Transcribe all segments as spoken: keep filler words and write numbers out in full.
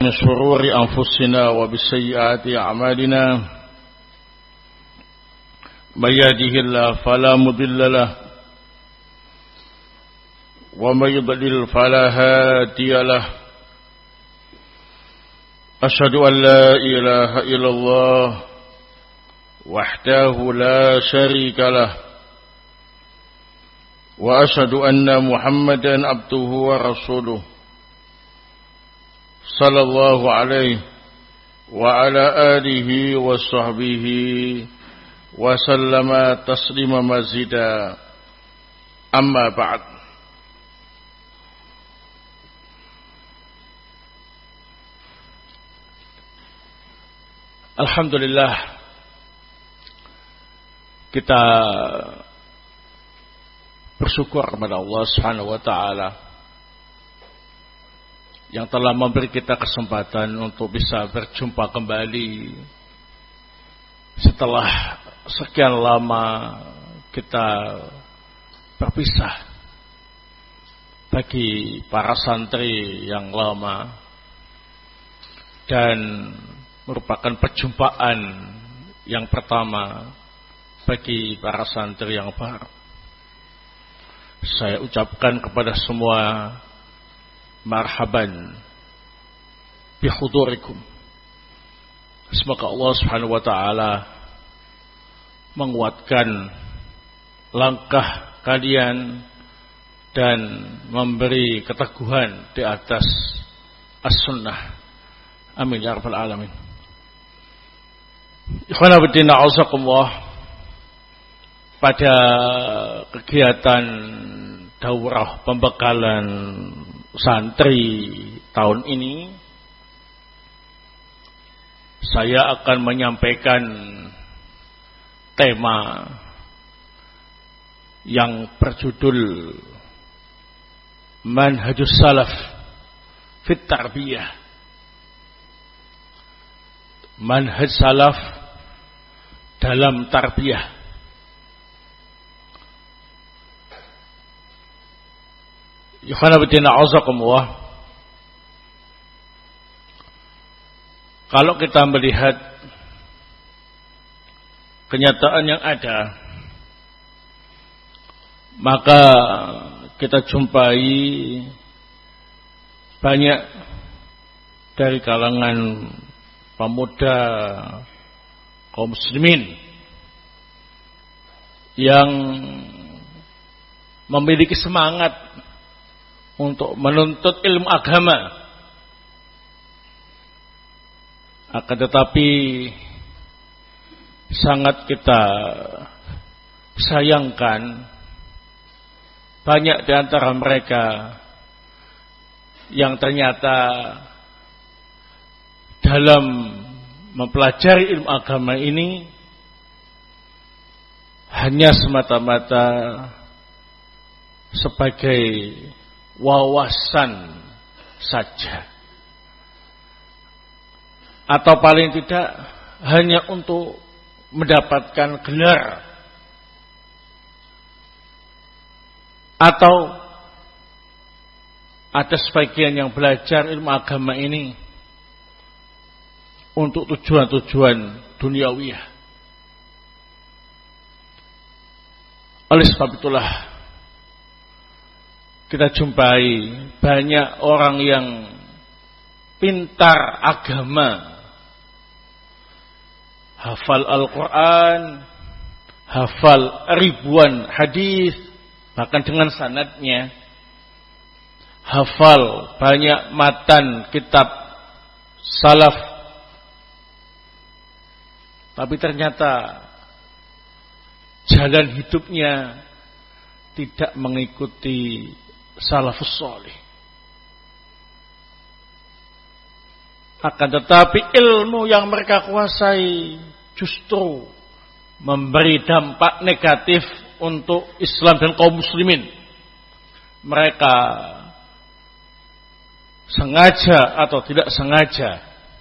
من شرور أنفسنا وبسيئات أعمالنا من يهده الله فلا مضل له ومن يضلل فلا هادي له أشهد أن لا إله إلا الله وحده لا شريك له وأشهد أن محمدا عبده ورسوله صلى الله عليه وعلى آله وصحبه وسلم تسليما مزيدا أما بعد. Alhamdulillah, kita bersyukur kepada Allah Subhanahu wa taala yang telah memberi kita kesempatan untuk bisa berjumpa kembali setelah sekian lama kita berpisah. Bagi para santri yang lama dan merupakan perjumpaan yang pertama bagi para santri yang baru. Saya ucapkan kepada semua marhaban bihudurikum. Semoga Allah Subhanahu wa taala menguatkan langkah kalian dan memberi keteguhan di atas as-sunnah. Amin ya rabbal alamin. Ikhwana fillah, a'azakumullah. Pada kegiatan daurah pembekalan santri tahun ini, saya akan menyampaikan tema yang berjudul Manhajus Salaf fit Tarbiyah. Manhaj salaf dalam tarbiyah. Ikhwana fillah, a'azakumullah. Kalau kita melihat kenyataan yang ada, maka kita jumpai banyak dari kalangan pemuda kaum muslimin yang memiliki semangat untuk menuntut ilmu agama, akan tetapi sangat kita sayangkan banyak di antara mereka yang ternyata dalam mempelajari ilmu agama ini hanya semata-mata sebagai wawasan saja, atau paling tidak hanya untuk mendapatkan gelar, atau ada sebagian yang belajar ilmu agama ini untuk tujuan-tujuan duniawiyah. Oleh sebab itulah kita jumpai banyak orang yang pintar agama, hafal Al-Quran, hafal ribuan hadis, bahkan dengan sanadnya, hafal banyak matan kitab salaf, tapi ternyata jalan hidupnya tidak mengikuti salafus salih. Akan tetapi ilmu yang mereka kuasai justru memberi dampak negatif untuk Islam dan kaum muslimin. Mereka sengaja atau tidak sengaja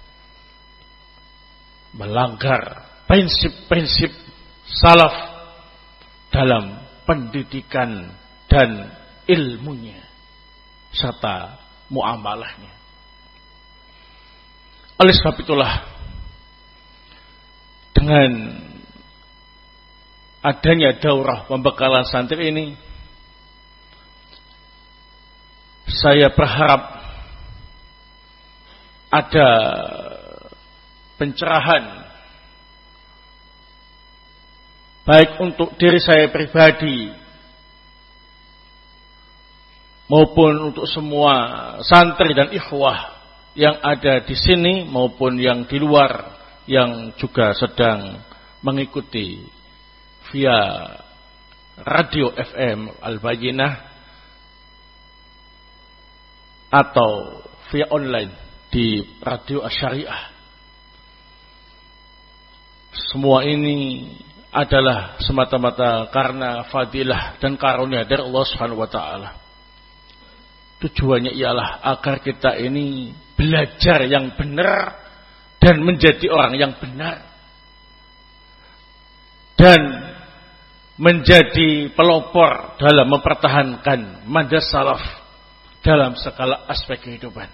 melanggar prinsip-prinsip salaf dalam pendidikan dan ilmunya serta muamalahnya. Oleh sebab itulah, dengan adanya daurah pembekalan santri ini, saya berharap ada pencerahan baik untuk diri saya pribadi maupun untuk semua santri dan ikhwah yang ada di sini maupun yang di luar yang juga sedang mengikuti via radio F M Al-Bayyinah atau via online di radio Asy-Syariah. Semua ini adalah semata-mata karena fadilah dan karunia dari Allah Subhanahu wa taala. Tujuannya ialah agar kita ini belajar yang benar dan menjadi orang yang benar dan menjadi pelopor dalam mempertahankan manhaj salaf dalam segala aspek kehidupan.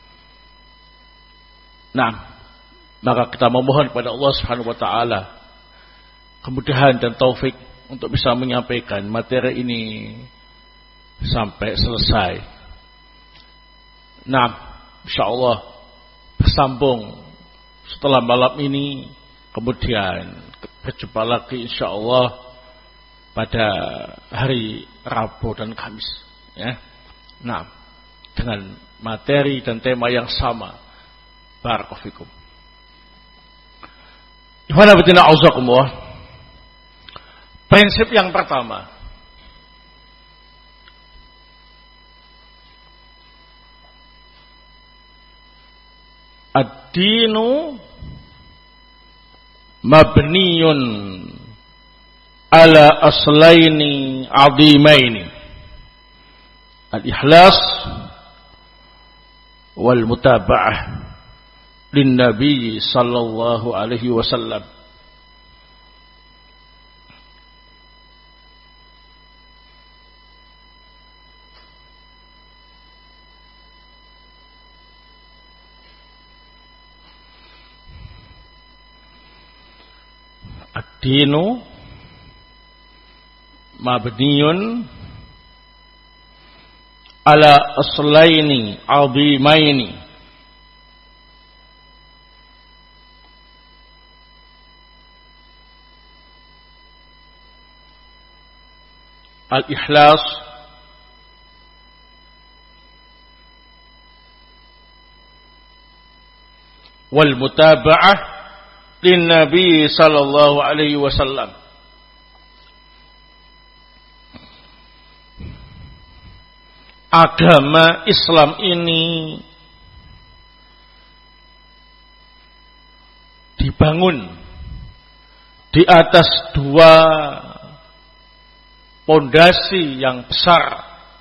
Nah, maka kita memohon kepada Allah Subhanahu wa taala kemudahan dan taufik untuk bisa menyampaikan materi ini sampai selesai. Nah, insyaallah bersambung setelah malam ini, kemudian berjumpa lagi insyaallah pada hari Rabu dan Kamis, ya. Nah, dengan materi dan tema yang sama. Barakallahu fikum. Ikhwana fillah auzakumullah. Prinsip yang pertama, ad-dinu mabniyun ala aslaini azimaini, al-ikhlas wal mutaba'ah lin nabi sallallahu alaihi wasallam. Ad-dinu mabniyun ala aslaini azimaini, al-ikhlas wal mutaba'ah lin Nabi sallallahu alaihi wasallam. Agama Islam ini dibangun di atas dua pondasi yang besar,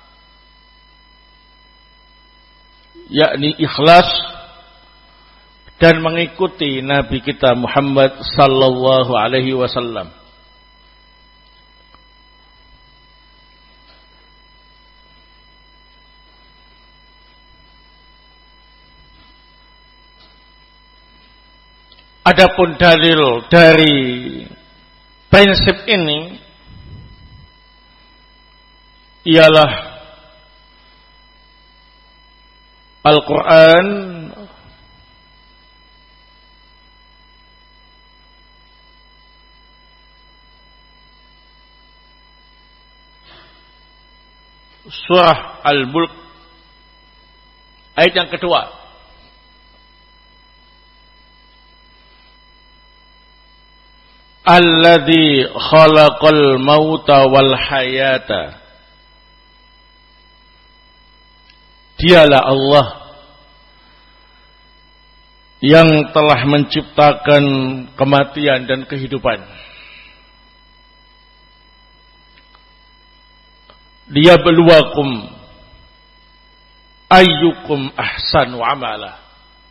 yakni ikhlas dan mengikuti Nabi kita Muhammad sallallahu alaihi wasallam. Adapun dalil dari prinsip ini ialah Al-Quran surah Al-Mulk ayat yang kedua. Alladzi khalaqal mauta wal hayata. Dialah Allah yang telah menciptakan kematian dan kehidupan. Liyabluwakum ayyukum ahsanu amala.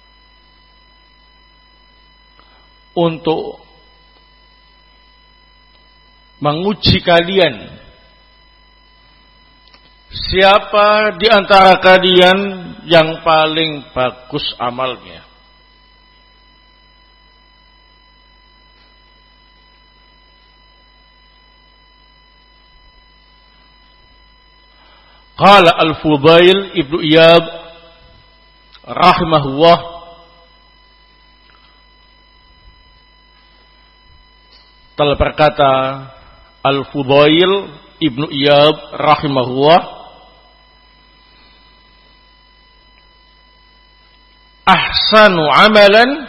Untuk menguji kalian, siapa di antara kalian yang paling bagus amalnya. Qala Al-Fudail Ibnu Iyad rahimahullah, telah berkata Al-Fudail Ibnu Iyad rahimahullah, ahsanu amalan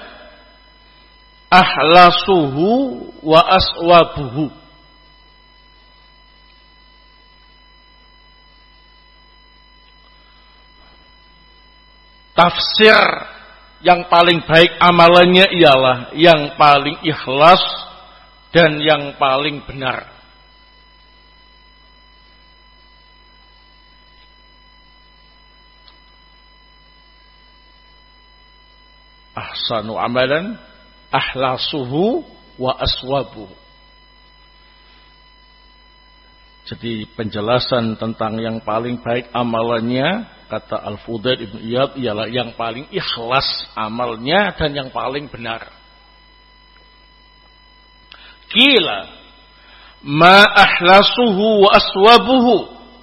ahlasuhu wa aswabuhu. Tafsir yang paling baik amalannya ialah yang paling ikhlas dan yang paling benar. Ahsanu amalan ahlasuhu wa aswabuhu. Jadi penjelasan tentang yang paling baik amalannya, kata Al-Fudail Ibnu Iyad, ialah yang paling ikhlas amalnya dan yang paling benar. Qila ma ahlasuhu wa aswabuhu.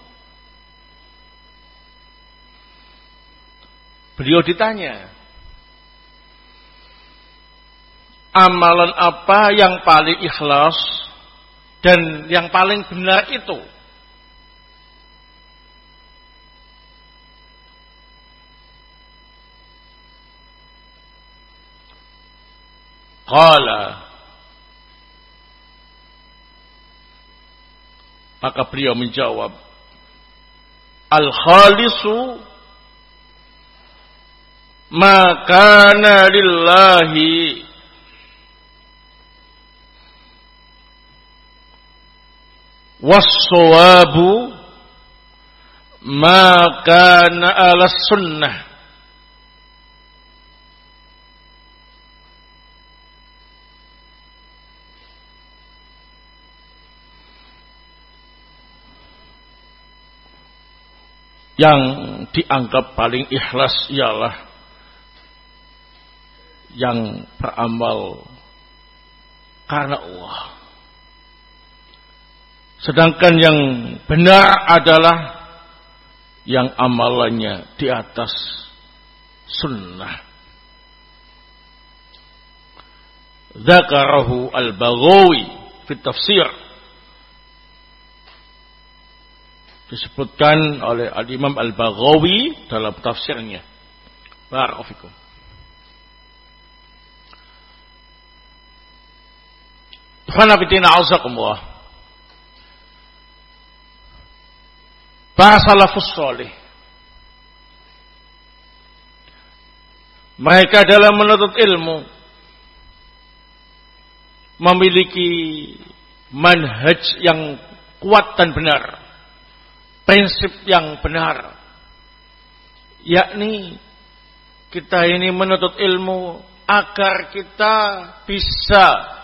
Beliau ditanya, amalan apa yang paling ikhlas dan yang paling benar itu? Qala, maka beliau menjawab, al-khalisu ma kana lillahi was-sawabu ma kana ala sunnah. Yang dianggap paling ikhlas ialah yang beramal karena Allah. Sedangkan yang benar adalah yang amalannya di atas sunnah. Dzakarahu Al-Baghawi fi tafsir. Disebutkan oleh Al-Imam Al-Baghawi dalam tafsirnya. Barakallahu fikum. Ikhwana fillah a'azakumullah. Para salafus salih, mereka dalam menuntut ilmu memiliki manhaj yang kuat dan benar, prinsip yang benar, yakni kita ini menuntut ilmu agar kita bisa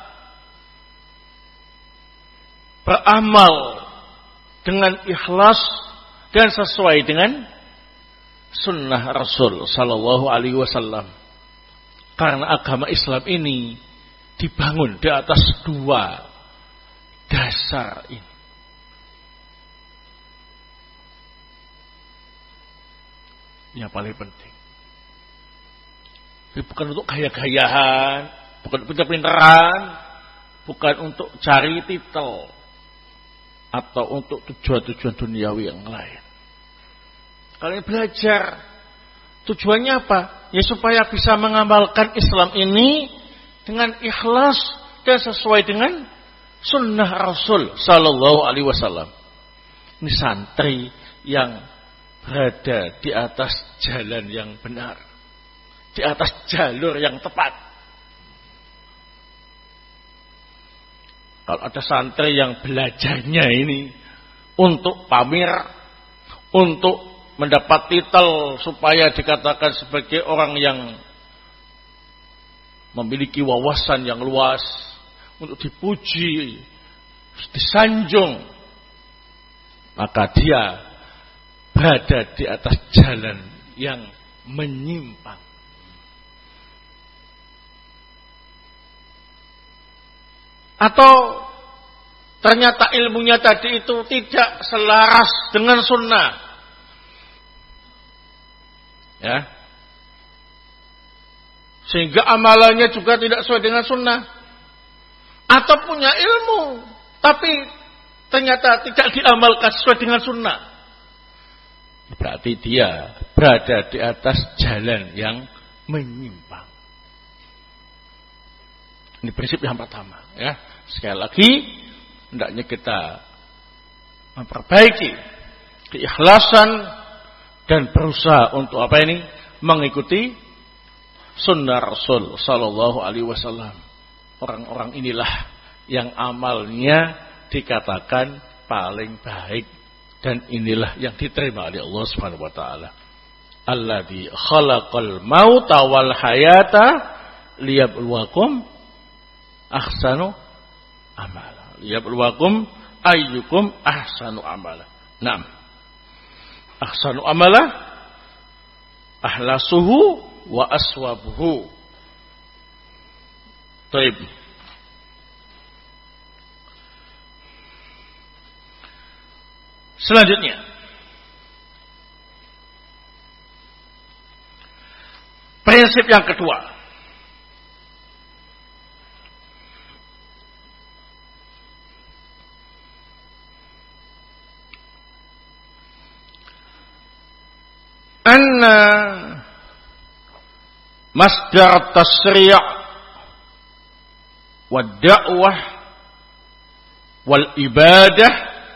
beramal dengan ikhlas dan sesuai dengan sunnah Rasul Sallallahu Alaihi Wasallam. Karena agama Islam ini dibangun di atas dua dasar ini. Yang paling penting. Jadi bukan untuk gaya-gayahan, bukan untuk pinter-pinteran, bukan untuk cari titel, atau untuk tujuan-tujuan duniawi yang lain. Kalian belajar, tujuannya apa? Ya supaya bisa mengamalkan Islam ini dengan ikhlas dan sesuai dengan sunnah Rasul Sallallahu Alaihi Wasallam. Ini santri yang berada di atas jalan yang benar, di atas jalur yang tepat. Kalau ada santri yang belajarnya ini untuk pamer, untuk mendapat titel supaya dikatakan sebagai orang yang memiliki wawasan yang luas, untuk dipuji, disanjung, maka dia berada di atas jalan yang menyimpang. Atau ternyata ilmunya tadi itu tidak selaras dengan sunnah, Ya. Sehingga amalannya juga tidak sesuai dengan sunnah. Atau punya ilmu, tapi ternyata tidak diamalkan sesuai dengan sunnah. Berarti dia berada di atas jalan yang menyimpang. Ini prinsip yang pertama. Ya. Sekali lagi, hendaknya kita memperbaiki keikhlasan dan berusaha untuk apa ini? Mengikuti sunnah Rasul sallallahu alaihi wasallam. Orang-orang inilah yang amalnya dikatakan paling baik dan inilah yang diterima oleh Allah Subhanahu wa taala. Alladzi khalaqal mauta wal hayata liyabluwakum ahsanu amala. Liyabluwakum ayyukum ahsanu amala. Naam. Ahsanu amala ahlasuhu wa aswabuhu. Baik. Selanjutnya, prinsip yang kedua, anna masdar tasri' wad da'wah wal ibadah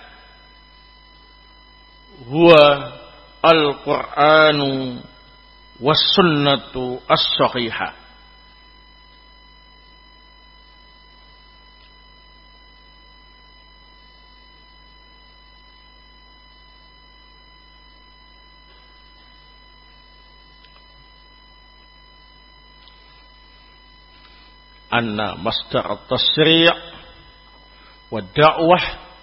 huwa al-Qur'anu was sunnatu as-sahihah. Anna masdar at-tasri' wa da'wah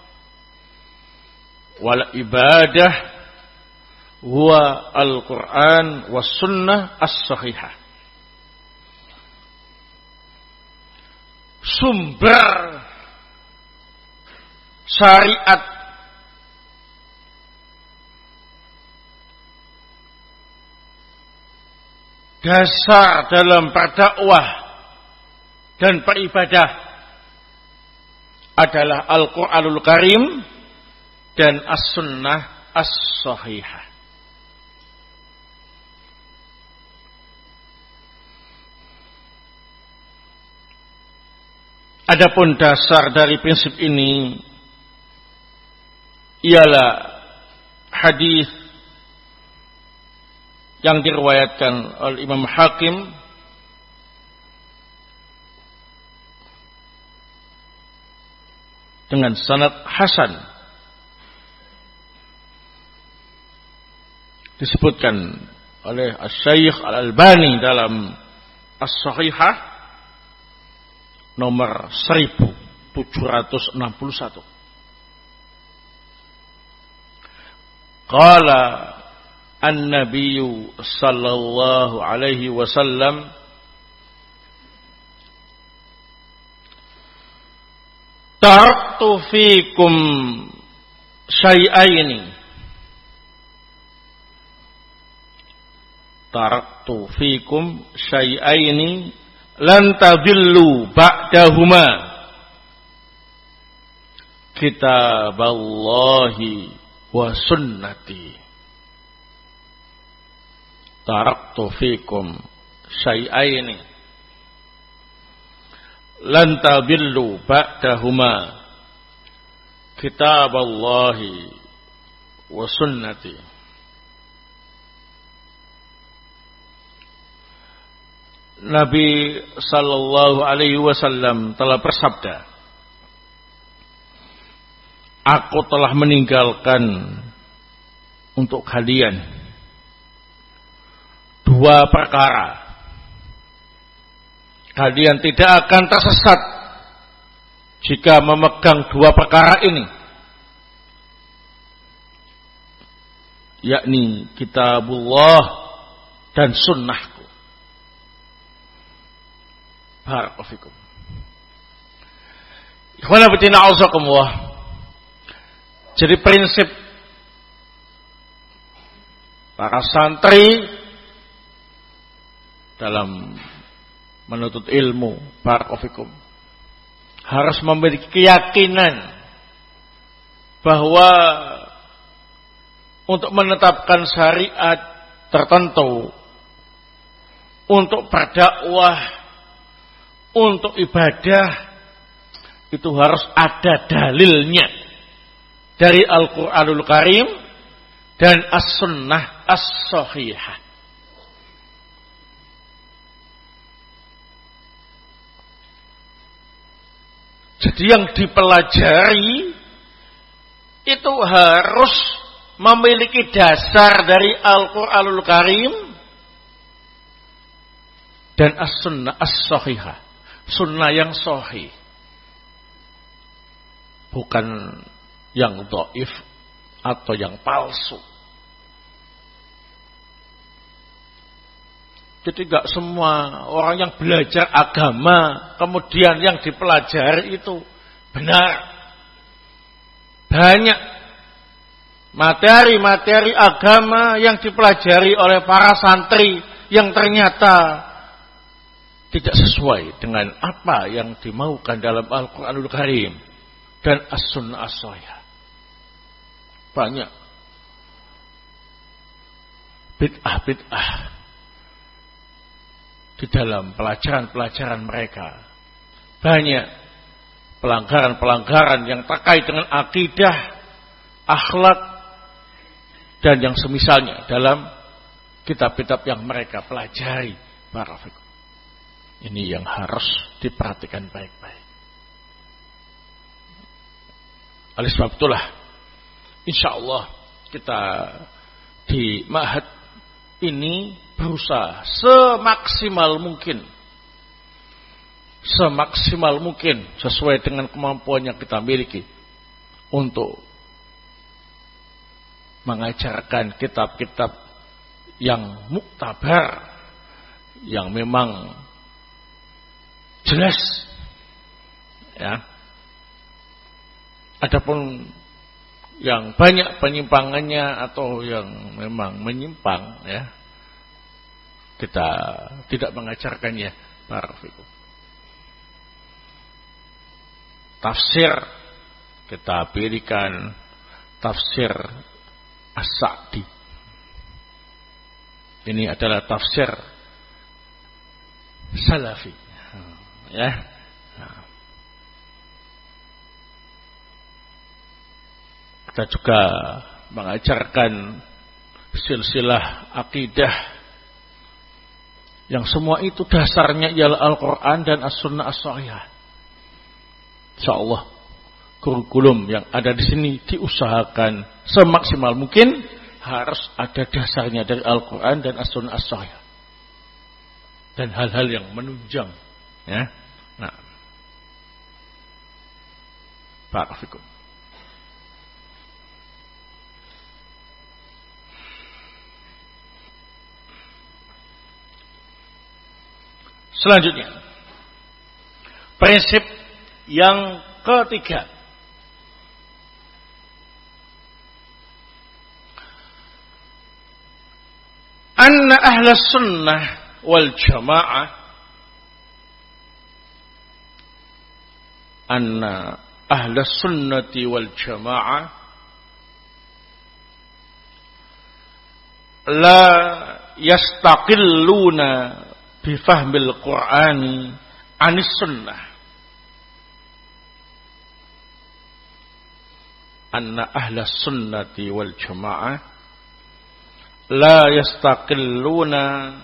wal ibadah huwa al-Qur'an was sunnah as-sahihah. Sumber syariat dasar dalam berdakwah dan beribadah adalah Al-Qur'anul Karim dan As-Sunnah As-Sahihah. Adapun dasar dari prinsip ini ialah hadis yang diriwayatkan oleh Imam Hakim dengan sanad hasan, disebutkan oleh Asy-Syaikh Al-Albani dalam As-Sahihah nomor seribu tujuh ratus enam puluh satu. Qala an-nabiyyu sallallahu alaihi wasallam taraktu fikum syai'aini taraktu fikum syai'aini lan tadillu ba'dahuma kitaballahi wa sunnati. Taraktu fikum syai'aini lan tadillu ba'dahuma kitaballahi wa sunnati. Nabi sallallahu alaihi wasallam telah bersabda, aku telah meninggalkan untuk kalian dua perkara. Kalian tidak akan tersesat jika memegang dua perkara ini, yakni kitabullah dan sunnahku. Barakallahu fikum. Ikhwana fillah a'azakumullah. Jadi prinsip para santri dalam menuntut ilmu, barakallahu harus memiliki keyakinan bahwa untuk menetapkan syariat tertentu, untuk berdakwah, untuk ibadah, itu harus ada dalilnya dari Al-Quranul Karim dan As-Sunnah As-Sahihah. Jadi yang dipelajari itu harus memiliki dasar dari Al-Quranul Karim dan As-Sunnah As-Sahihah, sunnah yang sahih, bukan yang dhaif atau yang palsu. Jadi gak semua orang yang belajar agama kemudian yang dipelajari itu benar. Banyak materi-materi agama yang dipelajari oleh para santri yang ternyata tidak sesuai dengan apa yang dimaukan dalam Al-Quranul Karim dan As-Sunnah As-Sahihah. Banyak bid'ah-bid'ah di dalam pelajaran-pelajaran mereka. Banyak pelanggaran-pelanggaran yang terkait dengan akidah, akhlak, dan yang semisalnya dalam kitab-kitab yang mereka pelajari. Barakallahu. Ini yang harus diperhatikan baik-baik. Oleh sebab itulah, insya Allah kita di Ma'had ini berusaha semaksimal mungkin, semaksimal mungkin sesuai dengan kemampuan yang kita miliki untuk mengajarkan kitab-kitab yang muktabar, yang memang jelas, ya. Adapun yang banyak penyimpangannya atau yang memang menyimpang, ya, kita tidak mengajarkannya. Barakallahu. Tafsir kita berikan tafsir As-Sa'di. Ini adalah tafsir salafi, ya. Nah. Kita juga mengajarkan silsilah akidah yang semua itu dasarnya ialah Al-Quran dan As-Sunnah As-Sahihah. InsyaAllah kurikulum yang ada di sini diusahakan semaksimal mungkin harus ada dasarnya dari Al-Quran dan As-Sunnah As-Sahihah dan hal-hal yang menunjang, ya. Nah, barakallahu. Selanjutnya, prinsip yang ketiga, anna ahla sunnah wal jamaah anna ahla sunnati wal jamaah la yastaqilluna bifahmil Qur'ani anis sunnah. Anna ahla sunnati wal jamaah la yastaqilluna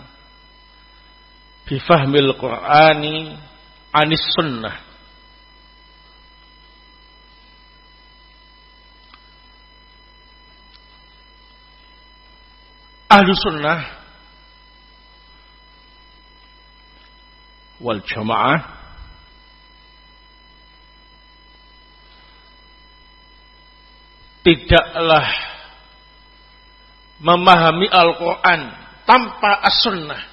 bifahmil Qur'ani anis sunnah. Ahlu sunnah wal jamaah tidaklah memahami Al-Quran tanpa as-sunnah.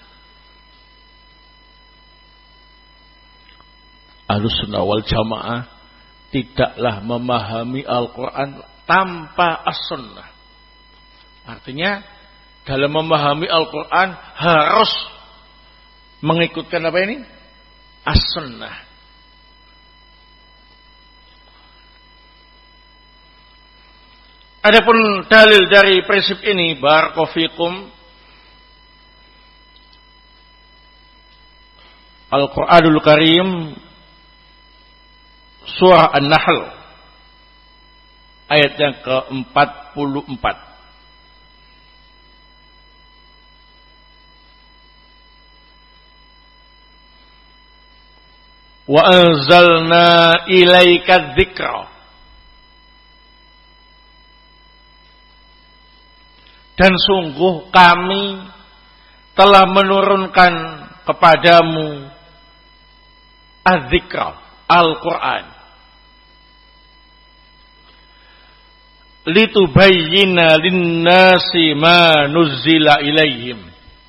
Ahlussunnah wal jamaah tidaklah memahami Al-Quran tanpa as-sunnah. Artinya dalam memahami Al-Quran harus mengikutkan apa ini? As-sunnah. Adapun dalil dari prinsip ini, barakallahu fikum, Al-Qur'anul Karim surah An-Nahl ayat yang ke empat puluh empat. Wa anzalna ilaika dzikra. Dan sungguh kami telah menurunkan kepadamu az-dzikra, Al-Quran. Litubayyina lin-nasi ma nuzzila ilaihim.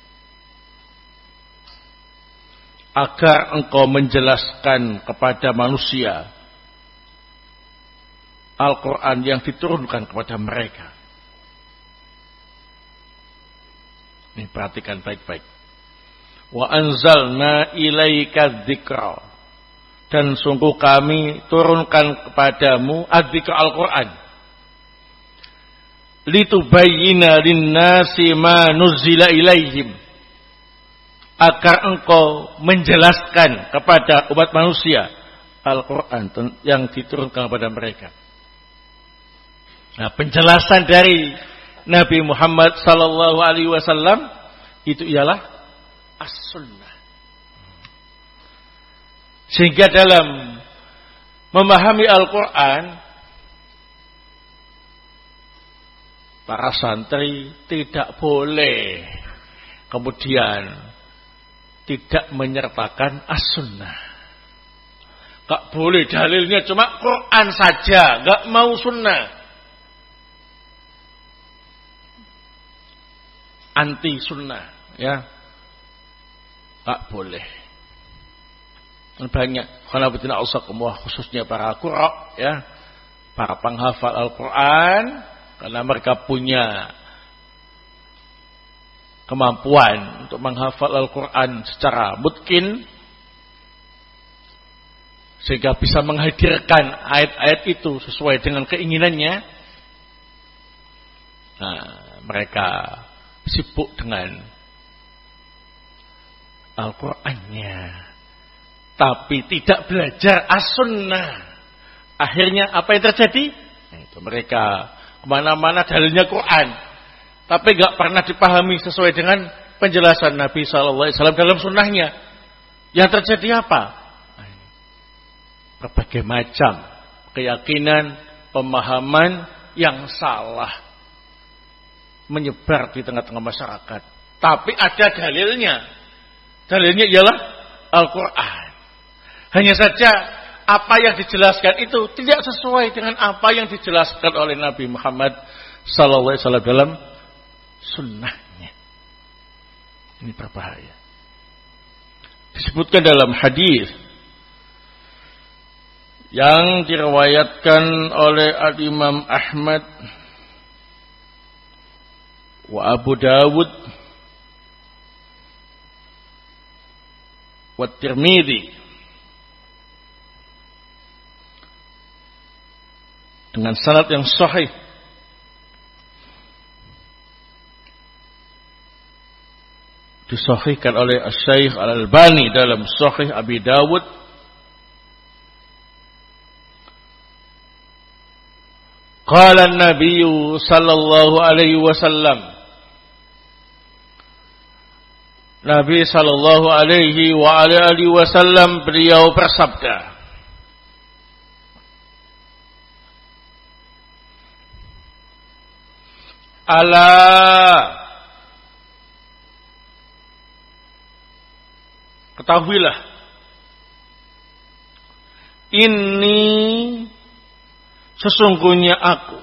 Agar engkau menjelaskan kepada manusia Al-Quran yang diturunkan kepada mereka. Ini perhatikan baik-baik. Wa anzalna ilaika dzikra. Dan sungguh kami turunkan kepadamu adzikra Al-Quran. Litubayyina lin-nasi ma nuzzila ilaihim. Agar engkau menjelaskan kepada umat manusia Al-Quran yang diturunkan kepada mereka. Nah, penjelasan dari Nabi Muhammad sallallahu alaihi wasallam itu ialah as-sunnah. Sehingga dalam memahami Al-Quran, para santri tidak boleh kemudian tidak menyertakan as-sunnah. Gak boleh dalilnya cuma Quran saja, gak mau sunnah. Anti sunnah, ya, tak boleh. Banyak khanabatina ausakumullah, khususnya para qurra, ya, para penghafal Al-Quran, karena mereka punya kemampuan untuk menghafal Al-Quran secara mutkin, sehingga bisa menghadirkan ayat-ayat itu sesuai dengan keinginannya. Nah, mereka sibuk dengan Al-Qur'annya, tapi tidak belajar as-sunnah. Akhirnya apa yang terjadi? Nah, itu mereka kemana-mana dalilnya Quran, tapi gak pernah dipahami sesuai dengan penjelasan Nabi Sallallahu Alaihi Wasallam dalam sunnahnya. Yang terjadi apa? Berbagai macam keyakinan, pemahaman yang salah menyebar di tengah-tengah masyarakat. Tapi ada dalilnya. Dalilnya ialah Al-Quran. Hanya saja apa yang dijelaskan itu tidak sesuai dengan apa yang dijelaskan oleh Nabi Muhammad sallallahu alaihi wasallam dalam sunnahnya. Ini berbahaya. Disebutkan dalam hadis yang diriwayatkan oleh Al-Imam Ahmad wa Abu Dawud wa Tirmidzi dengan sanad yang sahih disahihkan oleh Asy-Syaikh Al-Albani dalam Sahih Abi Dawud. Qala an-nabiy sallallahu alaihi wasallam, Nabi sallallahu alaihi wa alihi wasallam beliau bersabda, Ala ketahuilah, ini sesungguhnya aku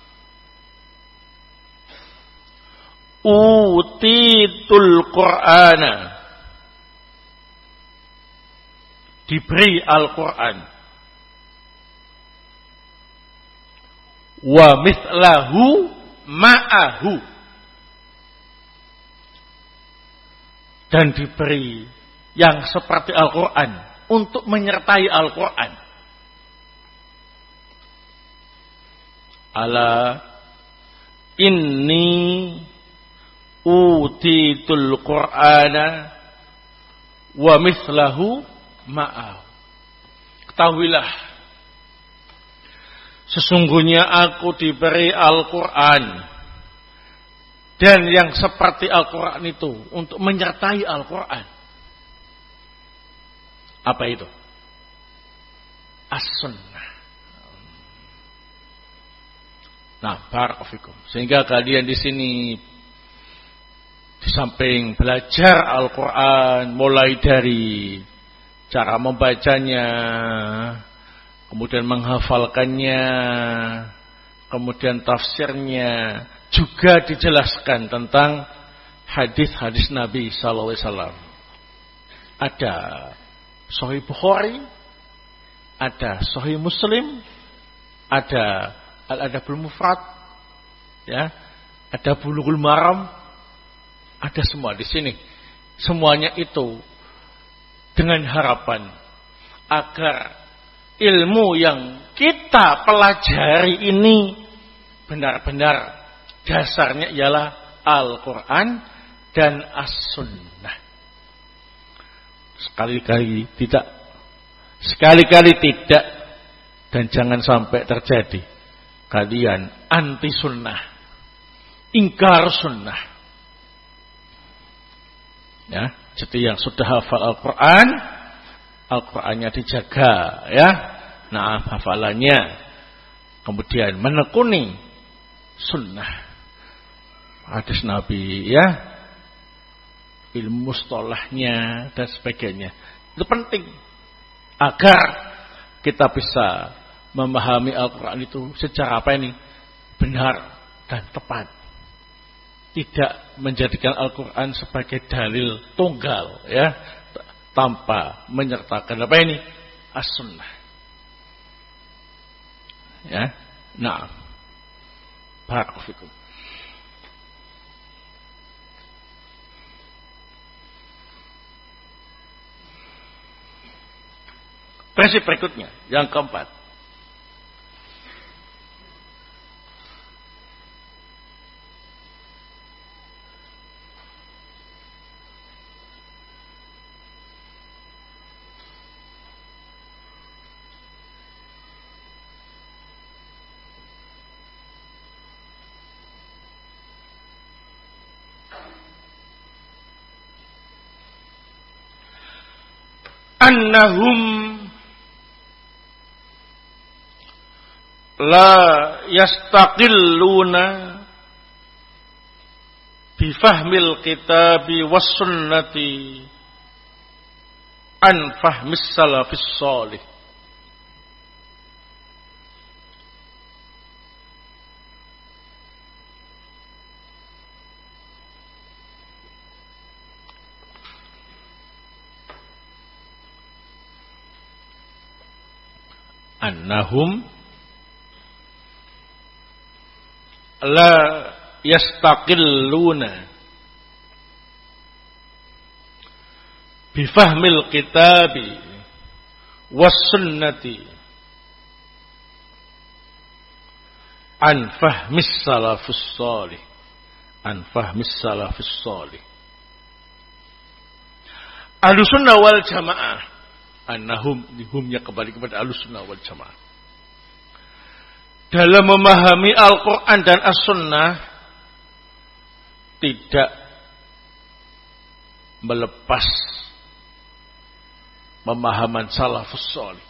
utitul Qur'ana, diberi Al-Quran, wa mithlahu ma'ahu, dan diberi yang seperti Al-Quran untuk menyertai Al-Quran. Ala inni utitul Qur'ana wa mithlahu ma'ahu. Ketahuilah, sesungguhnya aku diberi Al-Quran dan yang seperti Al-Quran itu untuk menyertai Al-Quran. Apa itu? As-sunnah. Nah, barakallahu. Sehingga kalian di sini di samping belajar Al-Quran, mulai dari cara membacanya, kemudian menghafalkannya, kemudian tafsirnya, juga dijelaskan tentang hadis-hadis Nabi sallallahu alaihi wasallam. Ada Sahih Bukhari, ada Sahih Muslim, ada Al-Adabul Mufrad, ya, ada Bulughul Maram, ada semua di sini. Semuanya itu dengan harapan agar ilmu yang kita pelajari ini benar-benar dasarnya ialah Al-Quran dan As-Sunnah. Sekali-kali tidak, sekali-kali tidak, dan jangan sampai terjadi kalian anti sunnah, ingkar sunnah. Ya, jadi yang sudah hafal Al-Quran, Al-Qurannya dijaga, ya, nah hafalannya, kemudian menekuni sunnah, hadis Nabi, ya, ilmu mustalahnya dan sebagainya. Itu penting agar kita bisa memahami Al-Quran itu secara apa ini? Benar dan tepat. Tidak menjadikan Al-Quran sebagai dalil tunggal, ya, tanpa menyertakan apa ini? As-Sunnah. Ya. Nah. Barakallahu fikum. Prinsip berikutnya, yang keempat. Annahum la yastaqilluna bifahmil kitabi was sunnati an fahmis salafis salih. Annahum la yastaqilluna bifahmil kitabi was sunnati an fahmis salafus salih, an fahmis salafus salih. Ahlussunnah wal jamaah, annahum, dihumnya kembali kepada Ahlussunnah wal Jamaah, dalam memahami Al-Quran dan As-Sunnah tidak melepas pemahaman salafus salih.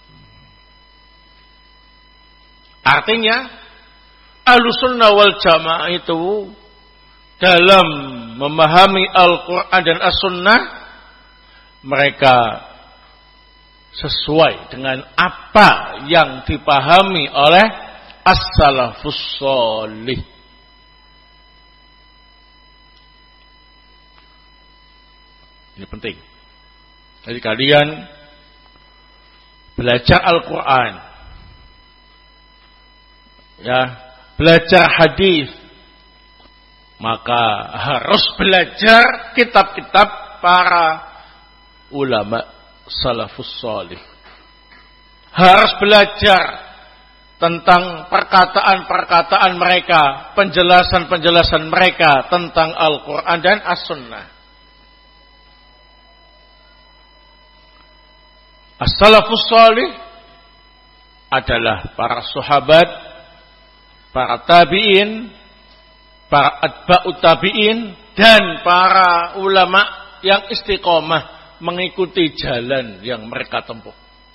Artinya Ahlussunnah wal Jamaah itu dalam memahami Al-Quran dan As-Sunnah, mereka sesuai dengan apa yang dipahami oleh as-salafus salih. Ini penting. Jadi kalian belajar Al-Quran, ya, belajar hadis, maka harus belajar kitab-kitab para ulama salafus salih. Harus belajar tentang perkataan-perkataan mereka, penjelasan-penjelasan mereka tentang Al-Quran dan As-Sunnah. As-salafus salih adalah para sahabat, para tabi'in, para atba'ut tabi'in, dan para ulama yang istiqomah mengikuti jalan yang mereka tempuh.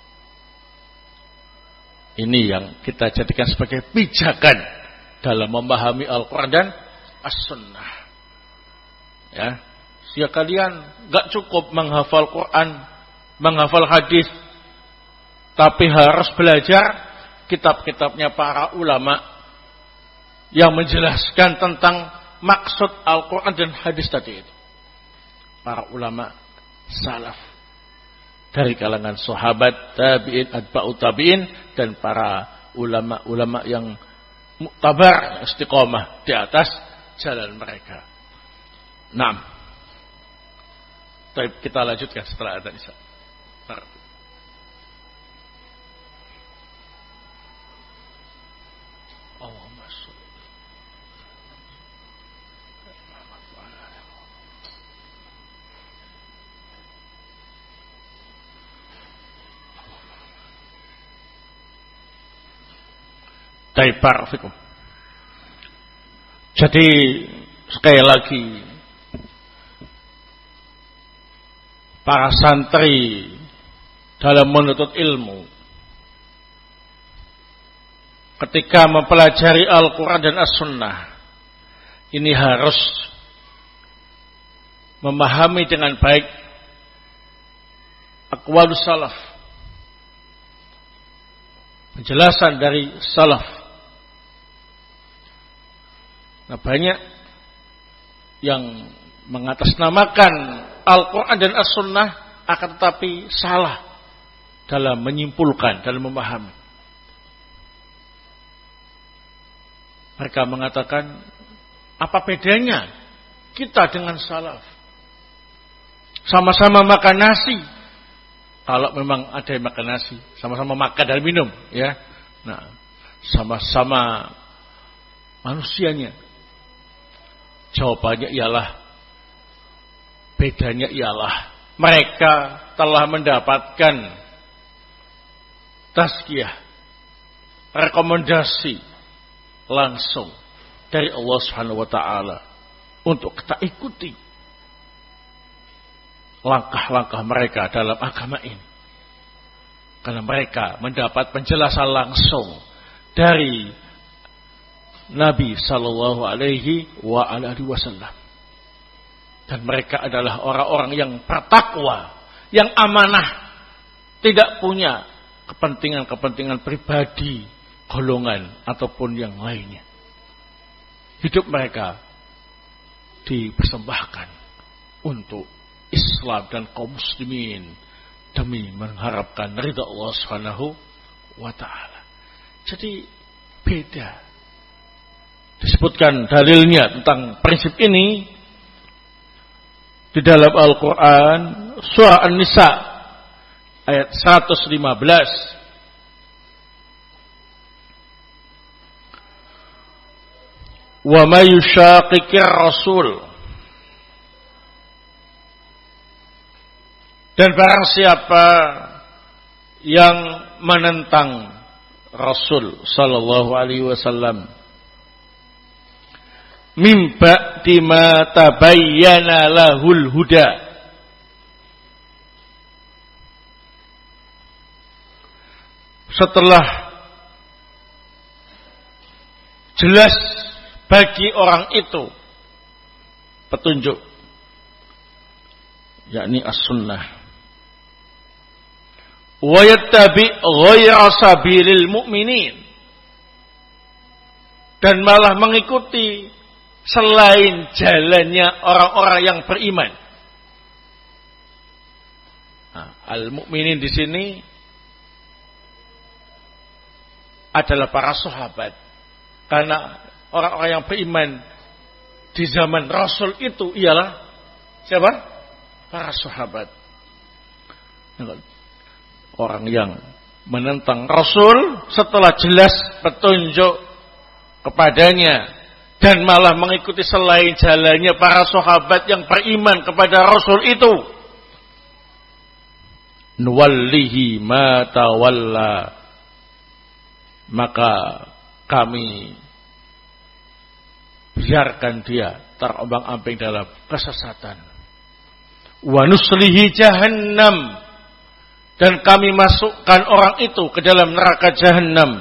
Ini yang kita jadikan sebagai pijakan dalam memahami Al-Quran dan As-Sunnah. Ya, sehingga kalian gak cukup menghafal Quran, menghafal hadis, tapi harus belajar kitab-kitabnya para ulama yang menjelaskan tentang maksud Al-Quran dan hadis tadi itu. Para ulama salaf dari kalangan sahabat, tabi'in, atba'ut tabi'in, dan para ulama-ulama yang muktabar, istiqomah di atas jalan mereka. Naam. Baik, kita lanjutkan setelah adzan Isya. Allahumma sholli. Taibar fikum. Jadi sekali lagi para santri dalam menuntut ilmu ketika mempelajari Al-Quran dan As-Sunnah ini harus memahami dengan baik aqwalus salaf, penjelasan dari salaf. Nah, banyak yang mengatasnamakan Al-Quran dan As-Sunnah akan tetapi salah dalam menyimpulkan, dalam memahami. Mereka mengatakan, apa bedanya kita dengan salaf? Sama-sama makan nasi. Kalau memang ada yang makan nasi, sama-sama makan dan minum, ya. Nah, sama-sama manusianya. Jawabannya ialah, bedanya ialah mereka telah mendapatkan tazkiyah, rekomendasi langsung dari Allah Subhanahu wa taala untuk kita ikuti langkah-langkah mereka dalam agama ini. Karena mereka mendapat penjelasan langsung dari Nabi sallallahu alaihi wa alihi wasallam. Dan mereka adalah orang-orang yang bertakwa, yang amanah, tidak punya kepentingan-kepentingan pribadi, golongan ataupun yang lainnya. Hidup mereka dipersembahkan untuk Islam dan kaum muslimin demi mengharapkan ridha Allah Subhanahu wa taala. Jadi beda. Disebutkan dalilnya tentang prinsip ini di dalam Al-Quran surah An-Nisa ayat seratus lima belas. Wa may yushaqiqir rasul, dan barang siapa yang menentang Rasul sallallahu alaihi wasallam mim ba'di ma tabayyana lahul huda, setelah jelas bagi orang itu petunjuk, yakni as-sunnah, wa yattabi ghayra sabilil mu'minin, dan malah mengikuti selain jalannya orang-orang yang beriman. Nah, al-mu'minin di sini adalah para sahabat, karena orang-orang yang beriman di zaman Rasul itu ialah siapa? Para sahabat. Orang yang menentang Rasul setelah jelas petunjuk kepadanya dan malah mengikuti selain jalannya para sahabat yang beriman kepada Rasul itu, nuwallihi ma tawalla, maka kami biarkan dia terombang-ambing dalam kesesatan. Wa nuslihi jahannam, dan kami masukkan orang itu ke dalam neraka jahannam.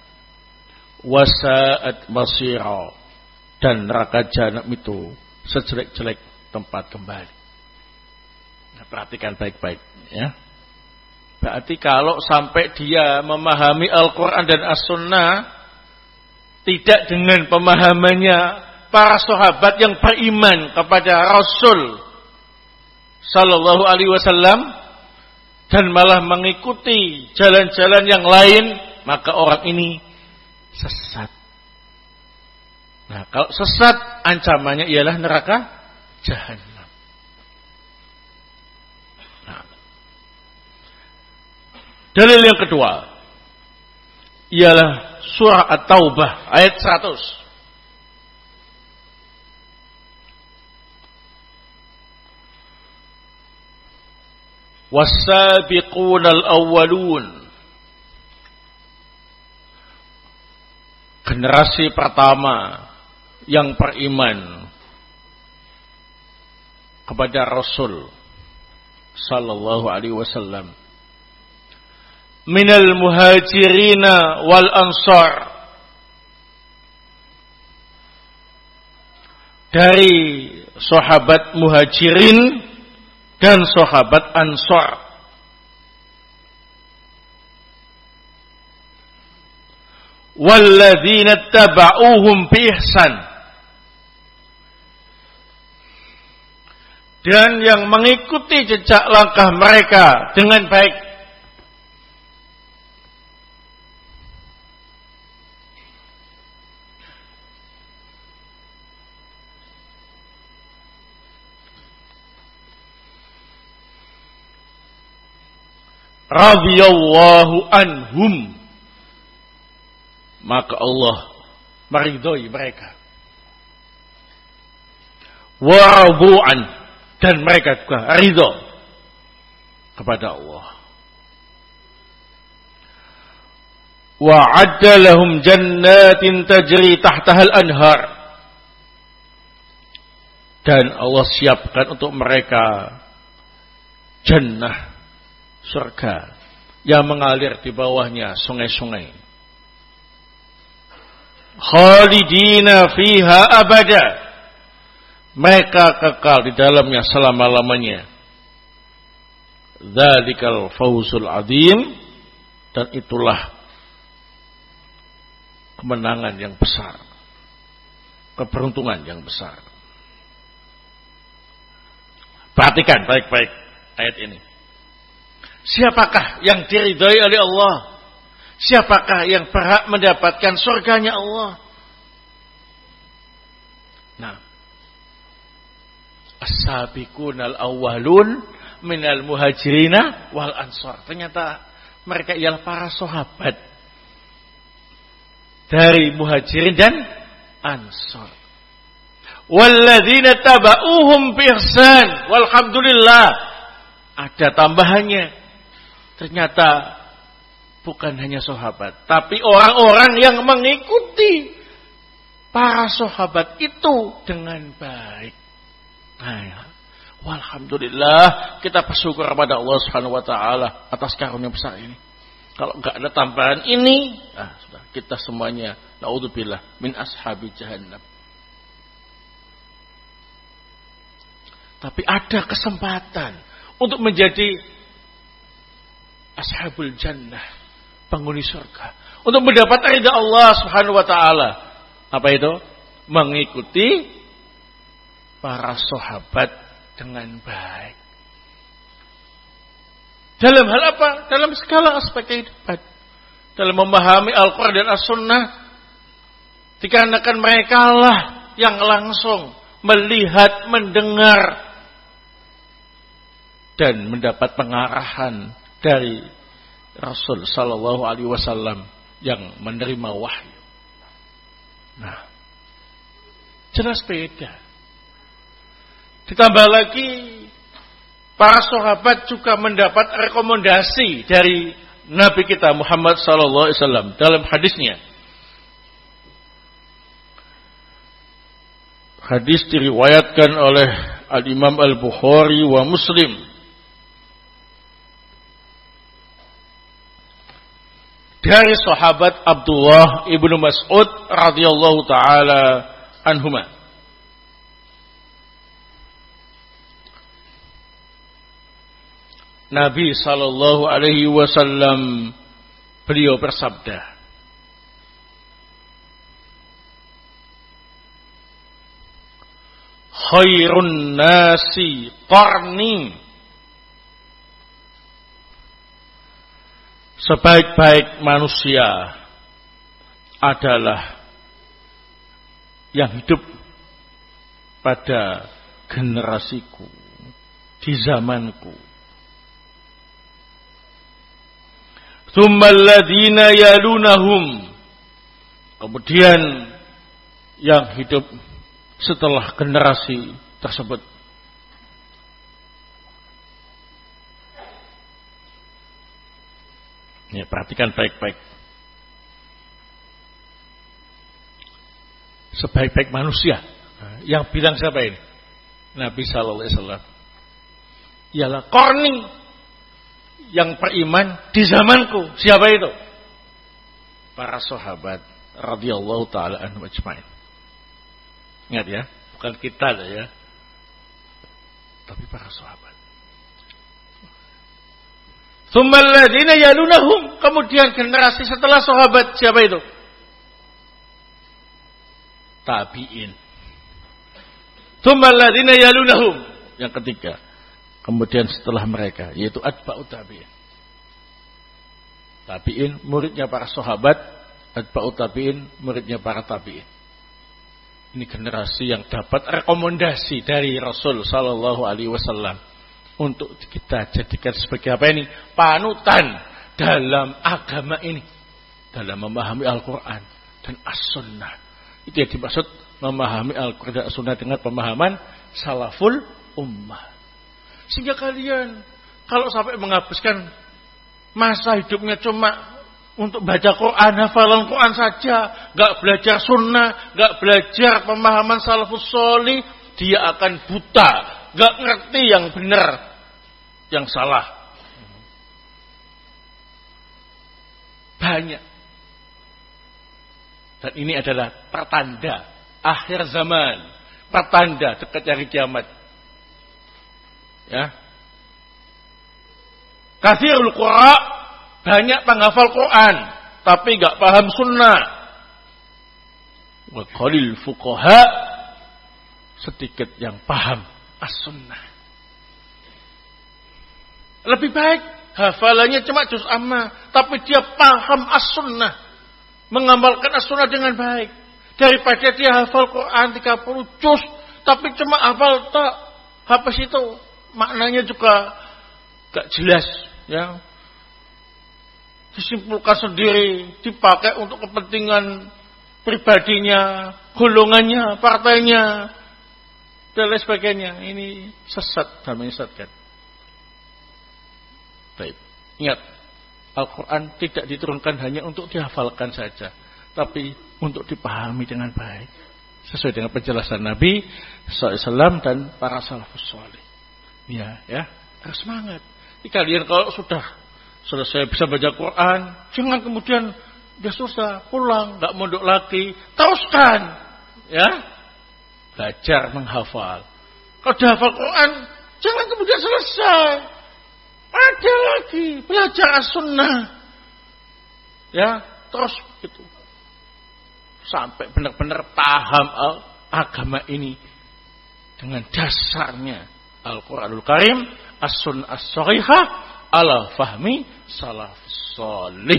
Wasa'at masira, dan neraka jahannam itu sejelek-jelek tempat kembali. Nah, perhatikan baik-baik ya. Berarti kalau sampai dia memahami Al-Quran dan As-Sunnah tidak dengan pemahamannya para sahabat yang beriman kepada Rasul Sallallahu Alaihi Wasallam dan malah mengikuti jalan-jalan yang lain, maka orang ini sesat. Nah, kalau sesat ancamannya ialah neraka jahanam. Nah, dalil yang kedua ialah surah At-Taubah ayat seratus. Was-sabiqunal awwalun, generasi pertama yang beriman kepada Rasul sallallahu alaihi wasallam, minal muhajirina wal ansar, dari sahabat muhajirin dan sahabat ansar. Walladzina taba'uhum bi ihsan, dan yang mengikuti jejak langkah mereka dengan baik. Radhiyallahu anhum, maka Allah meridhoi mereka. Wa radu'an, dan mereka juga ridha kepada Allah. Wa 'adda lahum jannatin tajri tahtaha al-anhar, dan Allah siapkan untuk mereka jannah, surga yang mengalir di bawahnya sungai-sungai. Khalidina fiha abada, mereka kekal di dalamnya selama-lamanya. Dzalikal fawzul adzim, dan itulah kemenangan yang besar, keberuntungan yang besar. Perhatikan baik-baik ayat ini. Siapakah yang diridhai oleh Allah? Siapakah yang berhak mendapatkan surganya Allah? Nah, as-sabiqunal awwalun minal muhajirina wal ansar. Ternyata mereka ialah para sahabat dari muhajirin dan ansar. Walladzina taba'uhum bi ihsan, walhamdulillah. Ada tambahannya. Ternyata bukan hanya sahabat, tapi orang-orang yang mengikuti para sahabat itu dengan baik. Nah, ya. Walhamdulillah, kita bersyukur kepada Allah Subhanahu wa taala atas karunia besar ini. Kalau enggak ada tambahan ini, ah, sudah, kita semuanya naudzubillah min ashabi jahannam. Tapi ada kesempatan untuk menjadi ashabul jannah, penghuni surga, untuk mendapat ridha Allah Subhanahu wa taala. Apa itu? Mengikuti para sahabat dengan baik. Dalam hal apa? Dalam segala aspek kehidupan. Dalam memahami Al-Quran dan As-Sunnah, dikarenakan mereka lah yang langsung melihat, mendengar dan mendapat pengarahan dari Rasul sallallahu alaihi wasallam yang menerima wahyu. Nah, jelas beda. Ditambah lagi para sahabat juga mendapat rekomendasi dari Nabi kita Muhammad sallallahu alaihi wasallam dalam hadisnya. Hadis diriwayatkan oleh Al-Imam Al-Bukhari wa Muslim. Dari sahabat Abdullah ibnu Mas'ud radhiyallahu taala anhuma. Nabi sallallahu alaihi wasallam beliau bersabda, khairun nasi qarni, sebaik-baik manusia adalah yang hidup pada generasiku, di zamanku. Tsummal ladzina yalunahum, kemudian yang hidup setelah generasi tersebut. Ya, perhatikan baik-baik. Sebaik-baik manusia. Yang bilang siapa ini? Nabi sallallahu alaihi wasallam. Ialah qarni, yang beriman di zamanku. Siapa itu? Para sahabat radhiyallahu taala anhum ajmain. Ingat ya, bukan kita lah ya. Tapi para sahabat. Tsummal ladzina yalunahum, kemudian generasi setelah sahabat siapa itu? Tabi'in. Tsummal ladzina yalunahum, yang ketiga. Kemudian setelah mereka, yaitu atba'ut tabi'in. Tabi'in muridnya para sahabat, atba'ut tabi'in muridnya para tabi'in. Ini generasi yang dapat rekomendasi dari Rasul sallallahu alaihi wasallam untuk kita jadikan sebagai apa ini? Panutan dalam agama ini, dalam memahami Al-Qur'an dan As-Sunnah. Itu yang dimaksud memahami Al-Qur'an dan As-Sunnah dengan pemahaman salaful ummah. Sehingga kalian kalau sampai menghabiskan masa hidupnya cuma untuk baca Quran, hafalan Quran saja, gak belajar sunnah, gak belajar pemahaman salafus sholih, dia akan buta, gak ngerti yang benar, yang salah. Banyak. Dan ini adalah pertanda akhir zaman, pertanda dekat hari kiamat. Ya. Katsirul qura, banyak penghafal Quran tapi enggak paham sunnah. Wa qalil fuqaha, sedikit yang paham as-sunnah. Lebih baik hafalannya cuma juz amma tapi dia paham as-sunnah, mengamalkan as-sunnah dengan baik, daripada dia hafal Quran tiga puluh juz tapi cuma hafal tak, habis itu maknanya juga gak jelas, ya. Disimpulkan sendiri, dipakai untuk kepentingan pribadinya, golongannya, partainya, dan lain sebagainya. Ini sesat dan menyesatkan. Baik. Ingat, Al-Quran tidak diturunkan hanya untuk dihafalkan saja, tapi untuk dipahami dengan baik, sesuai dengan penjelasan Nabi sallallahu alaihi wasallam dan para salafus saleh. Ya, ya, harus semangat. Jadi kalian kalau sudah selesai bisa baca Quran, jangan kemudian udah susah pulang, nggak mondok lagi, teruskan, ya, belajar menghafal. Kalau dah hafal Quran, jangan kemudian selesai, ada lagi belajar as-sunnah, ya, terus gitu sampai benar-benar paham agama ini dengan dasarnya Al-Quranul Karim, As-Sunnah As-Sahihah ala fahmi salaf salih.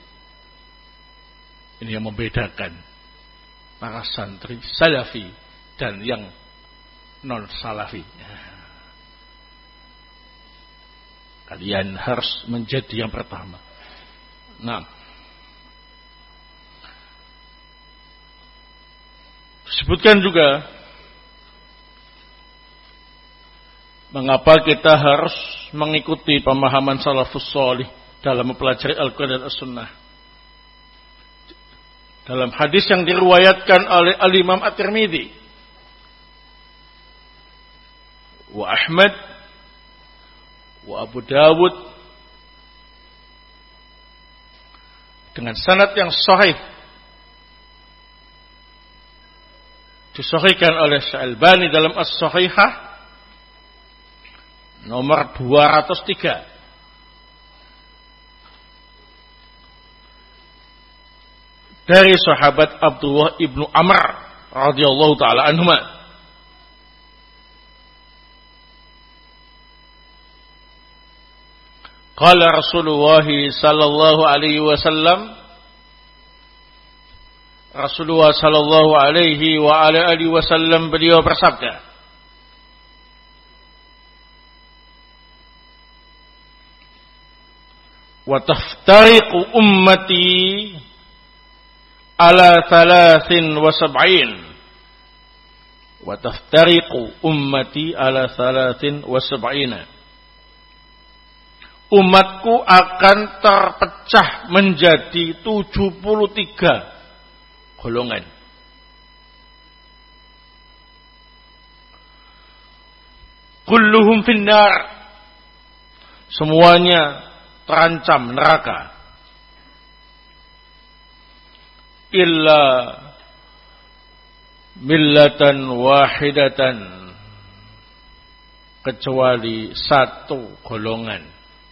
Ini yang membedakan para santri salafi dan yang non salafi. Kalian harus menjadi yang pertama. Nah, disebutkan juga mengapa kita harus mengikuti pemahaman salafus salih dalam mempelajari Al-Quran dan As-Sunnah. Dalam hadis yang diriwayatkan oleh Al-Imam At-Tirmidzi wa Ahmad wa Abu Dawud dengan sanad yang sahih, disahihkan oleh Syalbani dalam As-Sahihah nomor dua ratus tiga. Dari sahabat Abdullah ibnu Amr radhiyallahu taala anhuma, qala Rasulullah sallallahu alaihi wasallam, Rasulullah sallallahu alaihi wa ala alihi wasallam beliau bersabda, wa taftariqu ummati ala thalathin wa sab'in wa taftariqu ummati ala thalathin wa sab'ina. Umatku akan terpecah menjadi tujuh puluh tiga golongan. Kulluhum finnar, semuanya terancam neraka. Illa millatan wahidatan, kecuali satu golongan.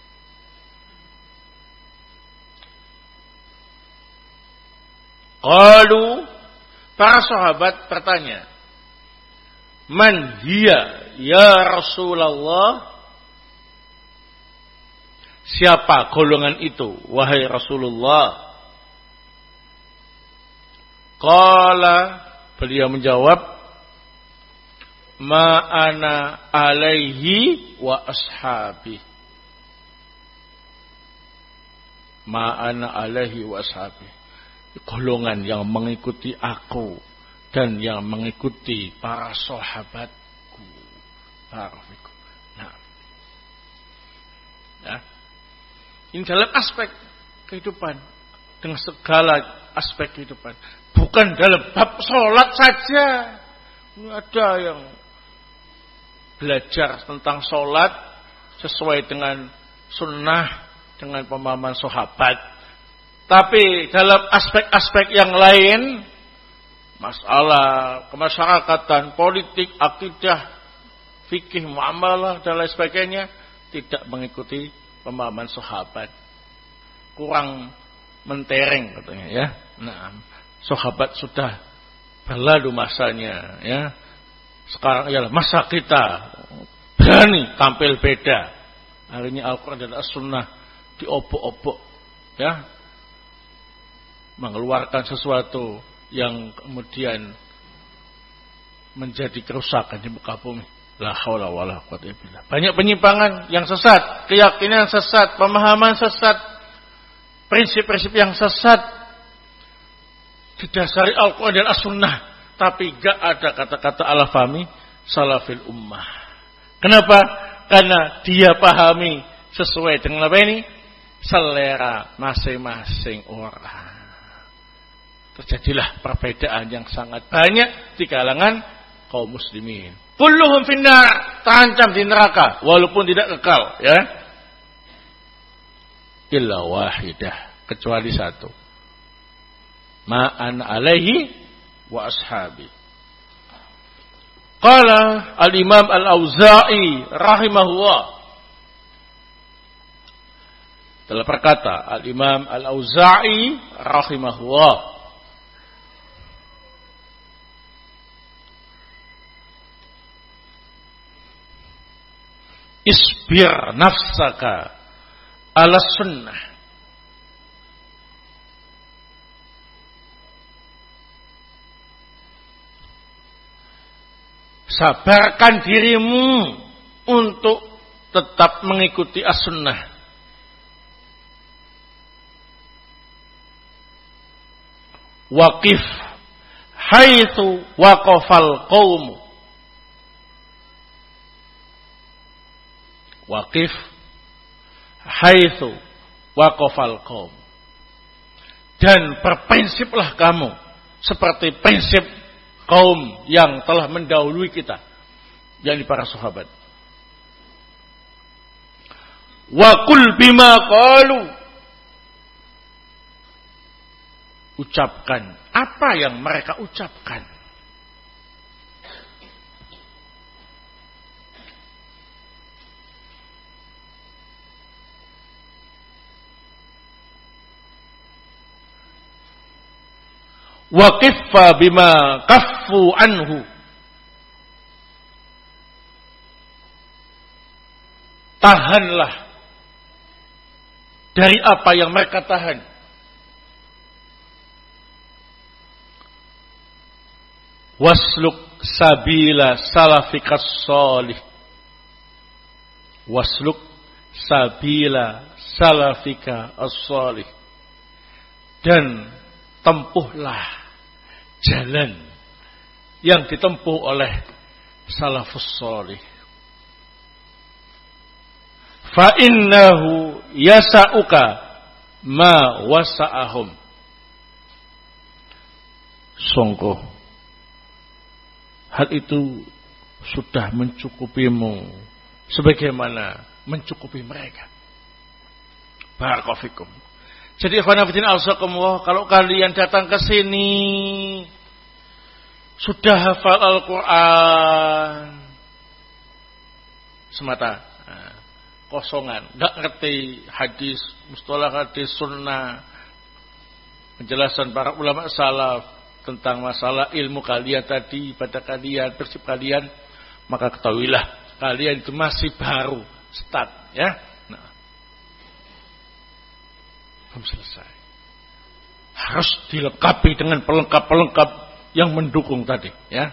Qalu, para sahabat bertanya, man hiya ya Rasulullah? Siapa golongan itu, wahai Rasulullah? Qala, beliau menjawab, ma ana alaihi wa ashabi. Ma ana alaihi wa ashabi. Golongan yang mengikuti aku dan yang mengikuti para sahabatku. Barakallahu. Nah, ya. Ini dalam aspek kehidupan, dengan segala aspek kehidupan. Bukan dalam bab sholat saja. Ini ada yang belajar tentang sholat sesuai dengan sunnah, dengan pemahaman sahabat. Tapi dalam aspek-aspek yang lain, masalah kemasyarakatan, politik, akidah, fikih, muamalah dan lain sebagainya, tidak mengikuti pemahaman sahabat. Kurang mentereng katanya ya. Nah, sahabat sudah berlalu masanya ya. Sekarang ialah masa kita berani tampil beda. Hari ini Al-Quran dan As-Sunnah diobok-obok ya, mengeluarkan sesuatu yang kemudian menjadi kerusakan di muka bumi. La haula wala quwwata illa billah. Banyak penyimpangan yang sesat, keyakinan sesat, pemahaman sesat, prinsip-prinsip yang sesat didasari Al-Quran dan As-Sunnah, tapi gak ada kata-kata ala fahmi salafil ummah. Kenapa? Karena dia pahami sesuai dengan apa ini? Selera masing-masing orang. Terjadilah perbedaan yang sangat banyak di kalangan kaum muslimin. Kulluhum finnar, terancam di neraka walaupun tidak kekal ya. Illa wahidah, kecuali satu. Ma ana alaihi wa ashabi. Qala al-Imam Al-Auza'i rahimahullah, telah berkata Al-Imam Al-Auza'i rahimahullah, isbir nafsaka ala sunnah, sabarkan dirimu untuk tetap mengikuti as-sunnah. Waqif haitsu waqafal qaum. Waqif haitsu waqafal qaum. Dan berprinsiplah kamu seperti prinsip kaum yang telah mendahului kita, yakni para sahabat. Wa qul bima qalu. Ucapkan apa yang mereka ucapkan. Wa kiffa bima kaffu anhu. Tahanlah dari apa yang mereka tahan. Wasluk sabila salafikas salih. Wasluk sabila salafika as-salih. Dan tempuhlah jalan yang ditempuh oleh salafus salih. Fa innahu yasa'uka ma wasa'ahum. Sungguh hal itu sudah mencukupimu sebagaimana mencukupi mereka. Barakallahu fikum. Jadi ikhwan fillah alsaqumullah, kalau kalian datang ke sini sudah hafal Al-Qur'an semata, nah, kosongan, enggak ngerti hadis, mustalah hadis, sunnah, penjelasan para ulama salaf tentang masalah ilmu kalian tadi, pada kalian, prinsip kalian, maka ketahuilah kalian itu masih baru start, ya. Nah, belum selesai. Harus dilengkapi dengan pelengkap-pelengkap yang mendukung tadi, ya.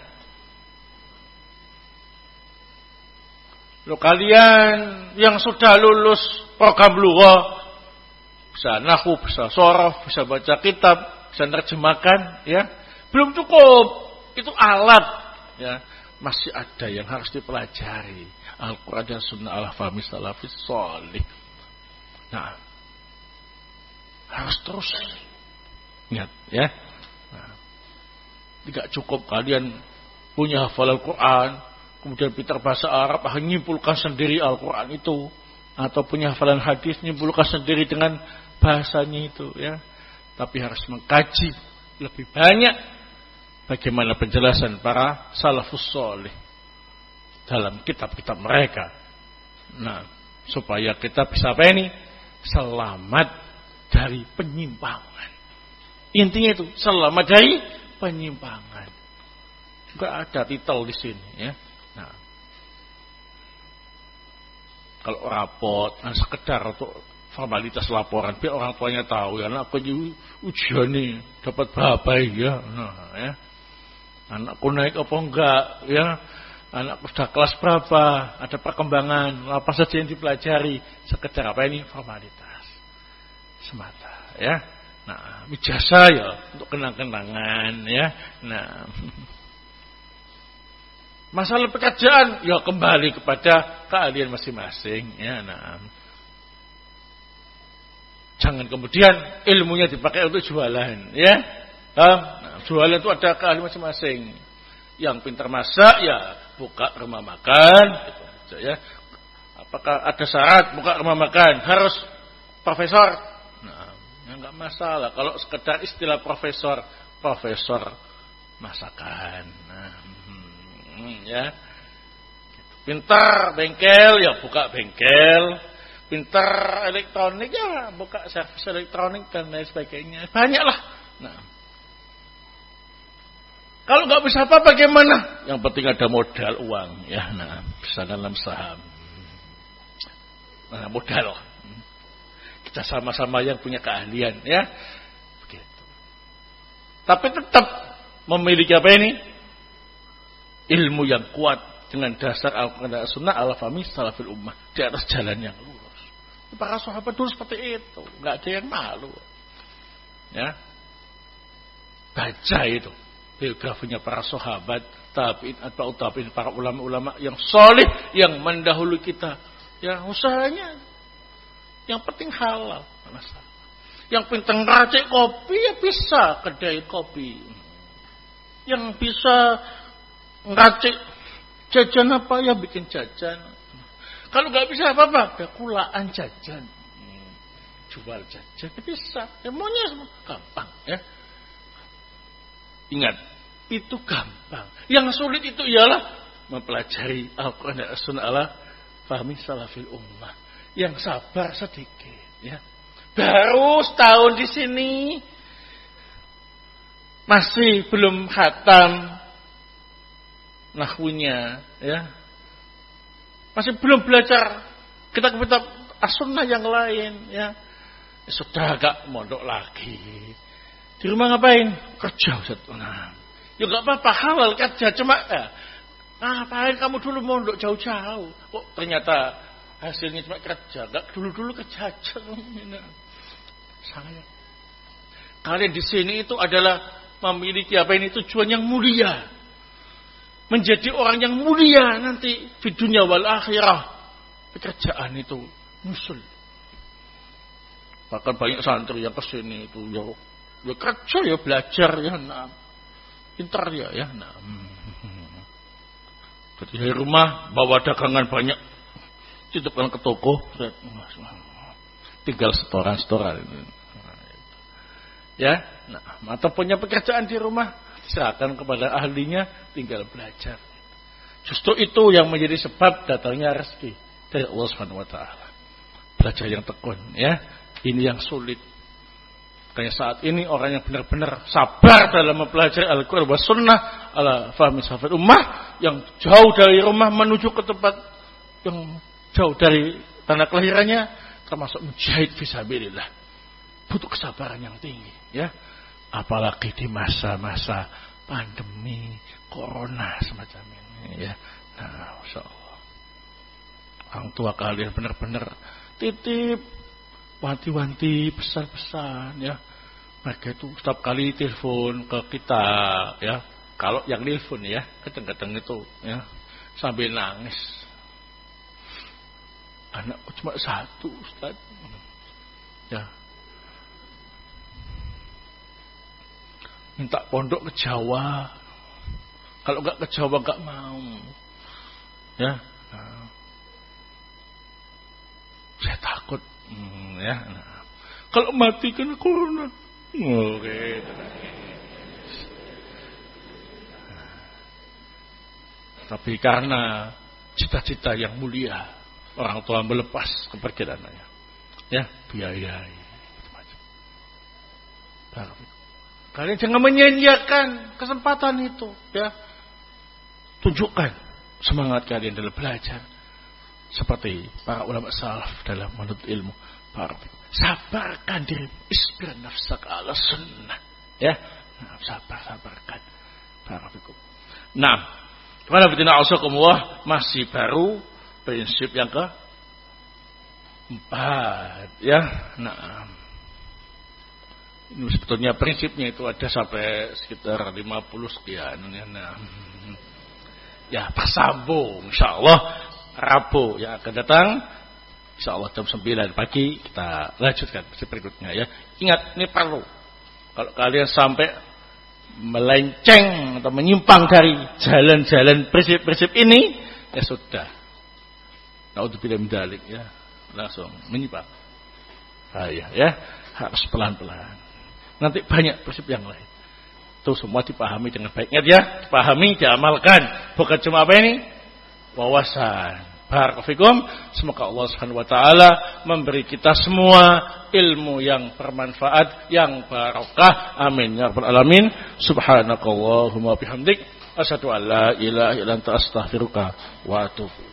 Lo kalian yang sudah lulus program lugha, bisa nahwu, bisa shorof, bisa baca kitab, bisa nerjemahkan, ya. Belum cukup, itu alat, ya. Masih ada yang harus dipelajari, Al-Quran dan Sunnah al-fahmi salafis sholih. Nah, harus terus ingat, ya. Nah, tidak cukup kalian punya hafal Al-Quran, kemudian pintar bahasa Arab, menyimpulkan sendiri Al-Quran itu, atau punya hafalan hadis, menyimpulkan sendiri dengan bahasanya itu, ya. Tapi harus mengkaji lebih banyak bagaimana penjelasan para salafus sholih dalam kitab-kitab mereka. Nah, supaya kita bisa apa ini? Selamat dari penyimpangan. Intinya itu, selamat dari penyimpangan. Enggak ada titel di sini, ya. Nah, kalau rapot, nah sekedar untuk formalitas laporan, biar orang tuanya tahu, ya, anakku ujian nih dapat berapa ya, nah, ya, anakku naik apa enggak, ya, anakku sudah kelas berapa, ada perkembangan, apa saja yang dipelajari, sekedar apa ini formalitas semata, ya. Nah, ijazah ya untuk kenang-kenangan, ya. Nah, masalah pekerjaan ya kembali kepada keahlian masing-masing, ya. Nah, jangan kemudian ilmunya dipakai untuk jualan, ya. Nah, jualan itu ada keahlian masing-masing. Yang pintar masak ya buka rumah makan, gitu, ya. Apakah ada syarat buka rumah makan harus profesor? Nah, ya enggak masalah kalau sekedar istilah profesor, profesor masakan. Nah, hmm, ya. Pintar bengkel ya buka bengkel. Pintar elektronik ya buka servis elektronik dan lain sebagainya. Banyaklah. Nah, kalau nggak bisa apa bagaimana? Yang penting ada modal uang, ya. Nah, bisa dalam saham. Nah, modal. Kita sama-sama yang punya keahlian, ya. Begitu. Tapi tetap memiliki apa ini? Ilmu yang kuat dengan dasar Al-Quran dan Sunnah ala fahmi salafil ummah, di atas jalan yang lurus. Para sahabat dulu seperti itu, nggak ada yang malu. Ya, baca itu biografinya para sahabat, tabi'in, atba'ut tabi'in, para ulama-ulama yang soleh, yang mendahului kita. Ya, usahanya yang penting halal. Yang penting racik kopi ya bisa kedai kopi. Yang bisa ngeracik jajan apa ya bikin jajan. Kalau nggak bisa apa-apa, ya kulaan jajan. Jual jajan bisa. Semuanya semua gampang ya. Ingat, itu gampang. Yang sulit itu ialah mempelajari Al-Quran dan As-Sunnah ala fahmi salafil ummah. Yang sabar sedikit ya. Baru setahun di sini masih belum khatam nahwunya ya. Masih belum belajar kitab-kitab As-Sunnah yang lain ya. Sudah agak mondok lagi. Di rumah ngapain? Kerja Ustaz. Nah, ya enggak apa-apa, halal kerja, cuma ya, ngapain kamu dulu mondok jauh-jauh? Kok ternyata hasilnya cuma kerja, enggak dulu-dulu kerja aja. Saya kalian di sini itu adalah memiliki apa ini tujuan yang mulia. Menjadi orang yang mulia nanti di dunia wal akhirah. Pekerjaan itu nyusul. Bahkan banyak santri yang kesini itu ya, ya kerja ya belajar ya, nah, pintar ya ya, nah. Jadi dari rumah bawa dagangan banyak, titipkan ke toko, tinggal setoran-setoran. Ya, nah, atau punya pekerjaan di rumah, diserahkan kepada ahlinya, tinggal belajar. Justru itu yang menjadi sebab datangnya rezeki dari Allah Subhanahu wa taala. Belajar yang tekun ya. Ini yang sulit. Kayak saat ini orang yang benar-benar sabar dalam mempelajari Al-Quran wa Sunnah ala fahmi salafil ummah, yang jauh dari rumah menuju ke tempat yang jauh dari tanah kelahirannya, termasuk mujahid fisabilillah, butuh kesabaran yang tinggi ya. Apalagi di masa-masa pandemi corona semacam ini ya. Nah, masyaallah, orang tua kalian benar-benar titip wanti-wanti, pesan-pesan ya. Mereka itu setiap kali telepon ke kita ya. Kalau yang telepon ya, kadang-kadang itu ya sambil nangis. Anakku cuma satu, Ustaz. Ya. Minta pondok ke Jawa. Kalau enggak ke Jawa enggak mau. Ya. Nah. Saya takut. Hmm, ya. Nah. Kalau mati kena corona. Oke. Tapi karena cita-cita yang mulia, orang tua melepas kepergian anaknya. Ya, biayai. Kalian jangan menyia-nyiakan kesempatan itu, ya. Tunjukkan semangat kalian dalam belajar. Seperti para ulama salaf dalam menuntut ilmu. Sabarkan diri, isbir nafsaka ala sunnah. Ya, nah, sabar, sabarkan. Barakallahu. Nah, kepada fitina ausakumullah, masih baru prinsip yang ke empat, ya. Nah, ini sebetulnya prinsipnya itu ada sampai sekitar lima puluh sekian. Nah, ya, tersambung, insyaallah. Rabu yang akan datang, insyaallah jam sembilan pagi kita lanjutkan prinsip berikutnya ya. Ingat, ini perlu. Kalau kalian sampai melenceng atau menyimpang dari jalan-jalan prinsip-prinsip ini, ya sudah. Naudzubillah min dzalik ya. Langsung menyimpang. Bahaya ya. Harus pelan-pelan. Nanti banyak prinsip yang lain. Itu semua dipahami dengan baik. Ingat ya, dipahami, diamalkan. Bukan cuma apa ini? Wawasan. Barakallahu. Semoga Allah Subhanahu wa taala memberi kita semua ilmu yang bermanfaat, yang barokah. Amin ya rabbal alamin. Subhanakallahumma bihamdik asyhadu an la ilaha illa anta astaghfiruka wa atubu